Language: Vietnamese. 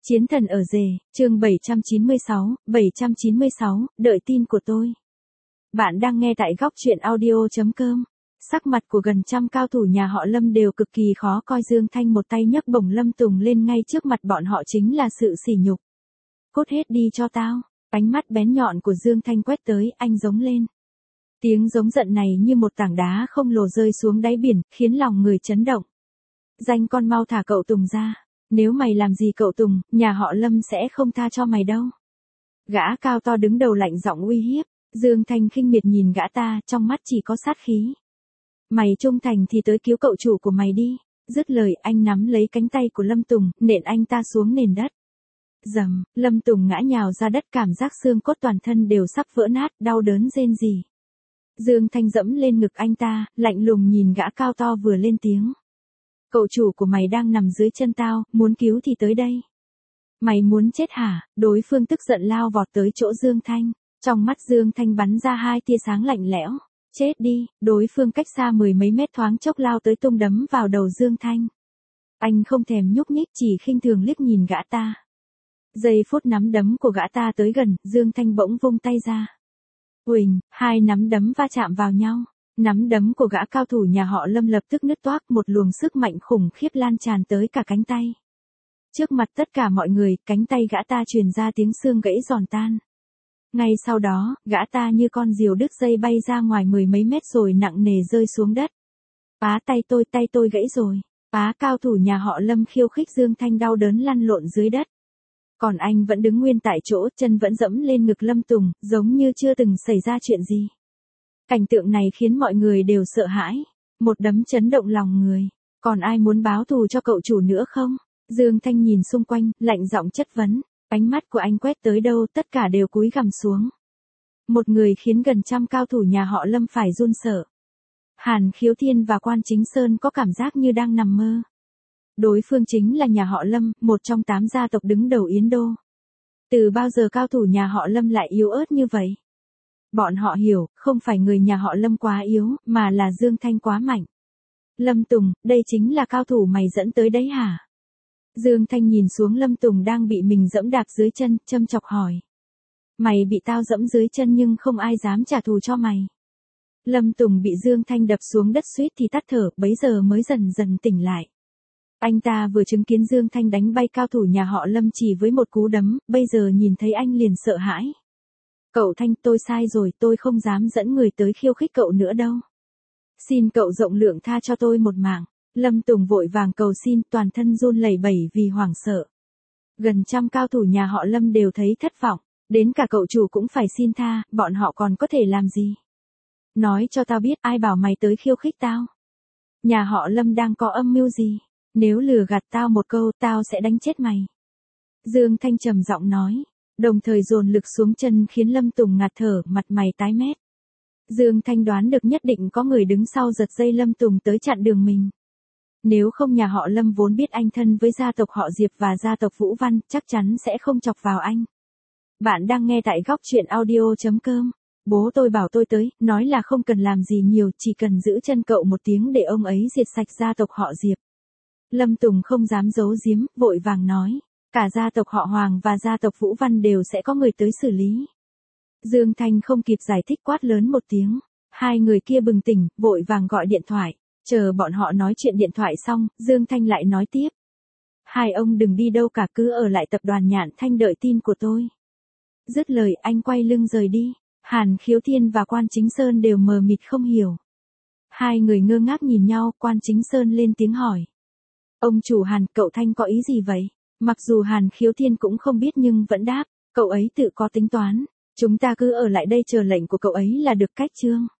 Chiến thần ở rể, chương 796, đợi tin của tôi. Bạn đang nghe tại góc truyện audio.com. Sắc mặt của gần trăm cao thủ nhà họ Lâm đều cực kỳ khó coi. Dương Thanh một tay nhấc bổng Lâm Tùng lên ngay trước mặt bọn họ chính là sự sỉ nhục. Cút hết đi cho tao. Ánh mắt bén nhọn của Dương Thanh quét tới, anh giống lên. Tiếng giống giận này như một tảng đá không lồ rơi xuống đáy biển, khiến lòng người chấn động. Danh con, mau thả cậu Tùng ra. Nếu mày làm gì cậu Tùng, nhà họ Lâm sẽ không tha cho mày đâu. Gã cao to đứng đầu lạnh giọng uy hiếp. Dương Thanh khinh miệt nhìn gã ta, trong mắt chỉ có sát khí. Mày trung thành thì tới cứu cậu chủ của mày đi. Dứt lời, anh nắm lấy cánh tay của Lâm Tùng, nện anh ta xuống nền đất. Dầm, Lâm Tùng ngã nhào ra đất, cảm giác xương cốt toàn thân đều sắp vỡ nát, đau đớn rên rỉ. Dương Thanh dẫm lên ngực anh ta, lạnh lùng nhìn gã cao to vừa lên tiếng. Cậu chủ của mày đang nằm dưới chân tao, muốn cứu thì tới đây. Mày muốn chết hả? Đối phương tức giận lao vọt tới chỗ Dương Thanh. Trong mắt Dương Thanh bắn ra hai tia sáng lạnh lẽo. Chết đi, đối phương cách xa mười mấy mét thoáng chốc lao tới tung đấm vào đầu Dương Thanh. Anh không thèm nhúc nhích, chỉ khinh thường liếc nhìn gã ta. Giây phút nắm đấm của gã ta tới gần, Dương Thanh bỗng vung tay ra. Uỳnh, hai nắm đấm va chạm vào nhau. Nắm đấm của gã cao thủ nhà họ Lâm lập tức nứt toác, một luồng sức mạnh khủng khiếp lan tràn tới cả cánh tay. Trước mặt tất cả mọi người, cánh tay gã ta truyền ra tiếng xương gãy giòn tan. Ngay sau đó, gã ta như con diều đứt dây bay ra ngoài mười mấy mét rồi nặng nề rơi xuống đất. Tay tôi gãy rồi. Cao thủ nhà họ Lâm khiêu khích Dương Thanh đau đớn lăn lộn dưới đất. Còn anh vẫn đứng nguyên tại chỗ, chân vẫn dẫm lên ngực Lâm Tùng, giống như chưa từng xảy ra chuyện gì. Cảnh tượng này khiến mọi người đều sợ hãi. Một đấm chấn động lòng người. Còn ai muốn báo thù cho cậu chủ nữa không? Dương Thanh nhìn xung quanh, lạnh giọng chất vấn. Ánh mắt của anh quét tới đâu, tất cả đều cúi gằm xuống. Một người khiến gần trăm cao thủ nhà họ Lâm phải run sợ. Hàn Khiếu Thiên và Quan Chính Sơn có cảm giác như đang nằm mơ. Đối phương chính là nhà họ Lâm, một trong 8 gia tộc đứng đầu Yến Đô. Từ bao giờ cao thủ nhà họ Lâm lại yếu ớt như vậy? Bọn họ hiểu, không phải người nhà họ Lâm quá yếu, mà là Dương Thanh quá mạnh. Lâm Tùng, đây chính là cao thủ mày dẫn tới đấy hả? Dương Thanh nhìn xuống Lâm Tùng đang bị mình dẫm đạp dưới chân, châm chọc hỏi. Mày bị tao dẫm dưới chân nhưng không ai dám trả thù cho mày. Lâm Tùng bị Dương Thanh đập xuống đất suýt thì tắt thở, bấy giờ mới dần dần tỉnh lại. Anh ta vừa chứng kiến Dương Thanh đánh bay cao thủ nhà họ Lâm chỉ với một cú đấm, bây giờ nhìn thấy anh liền sợ hãi. Cậu Thanh, tôi sai rồi, tôi không dám dẫn người tới khiêu khích cậu nữa đâu. Xin cậu rộng lượng tha cho tôi một mạng. Lâm Tùng vội vàng cầu xin, toàn thân run lẩy bẩy vì hoảng sợ. Gần trăm cao thủ nhà họ Lâm đều thấy thất vọng, đến cả cậu chủ cũng phải xin tha, bọn họ còn có thể làm gì? Nói cho tao biết, ai bảo mày tới khiêu khích tao? Nhà họ Lâm đang có âm mưu gì? Nếu lừa gạt tao một câu, tao sẽ đánh chết mày. Dương Thanh trầm giọng nói, đồng thời dồn lực xuống chân khiến Lâm Tùng ngạt thở, mặt mày tái mét. Dương Thanh đoán được nhất định có người đứng sau giật dây Lâm Tùng tới chặn đường mình. Nếu không nhà họ Lâm vốn biết anh thân với gia tộc họ Diệp và gia tộc Vũ Văn, chắc chắn sẽ không chọc vào anh. Bạn đang nghe tại góc truyện audio.com. Bố tôi bảo tôi tới, nói là không cần làm gì nhiều, chỉ cần giữ chân cậu một tiếng để ông ấy diệt sạch gia tộc họ Diệp. Lâm Tùng không dám giấu giếm, vội vàng nói. Cả gia tộc họ Hoàng và gia tộc Vũ Văn đều sẽ có người tới xử lý. Dương Thanh không kịp giải thích quát lớn một tiếng. Hai người kia bừng tỉnh, vội vàng gọi điện thoại. Chờ bọn họ nói chuyện điện thoại xong, Dương Thanh lại nói tiếp. Hai ông đừng đi đâu cả, cứ ở lại tập đoàn Nhạn Thanh đợi tin của tôi. Dứt lời anh quay lưng rời đi. Hàn Khiếu Thiên và Quan Chính Sơn đều mờ mịt không hiểu. Hai người ngơ ngác nhìn nhau, Quan Chính Sơn lên tiếng hỏi. Ông chủ Hàn, cậu Thanh có ý gì vậy? Mặc dù Hàn Khiếu Thiên cũng không biết nhưng vẫn đáp, cậu ấy tự có tính toán. Chúng ta cứ ở lại đây chờ lệnh của cậu ấy là được, cách chương.